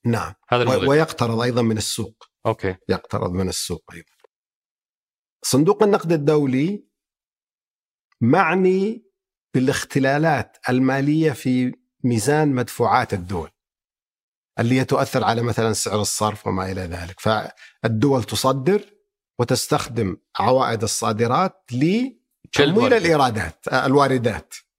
نعم. هذا ويقترض أيضا من السوق. أوكي. يقترض من السوق أيضا. صندوق النقد الدولي معني بالاختلالات المالية في ميزان مدفوعات الدول اللي تؤثر على مثلا سعر الصرف وما إلى ذلك. فالدول تصدر وتستخدم عوائد الصادرات لتمويل الإيرادات الواردات.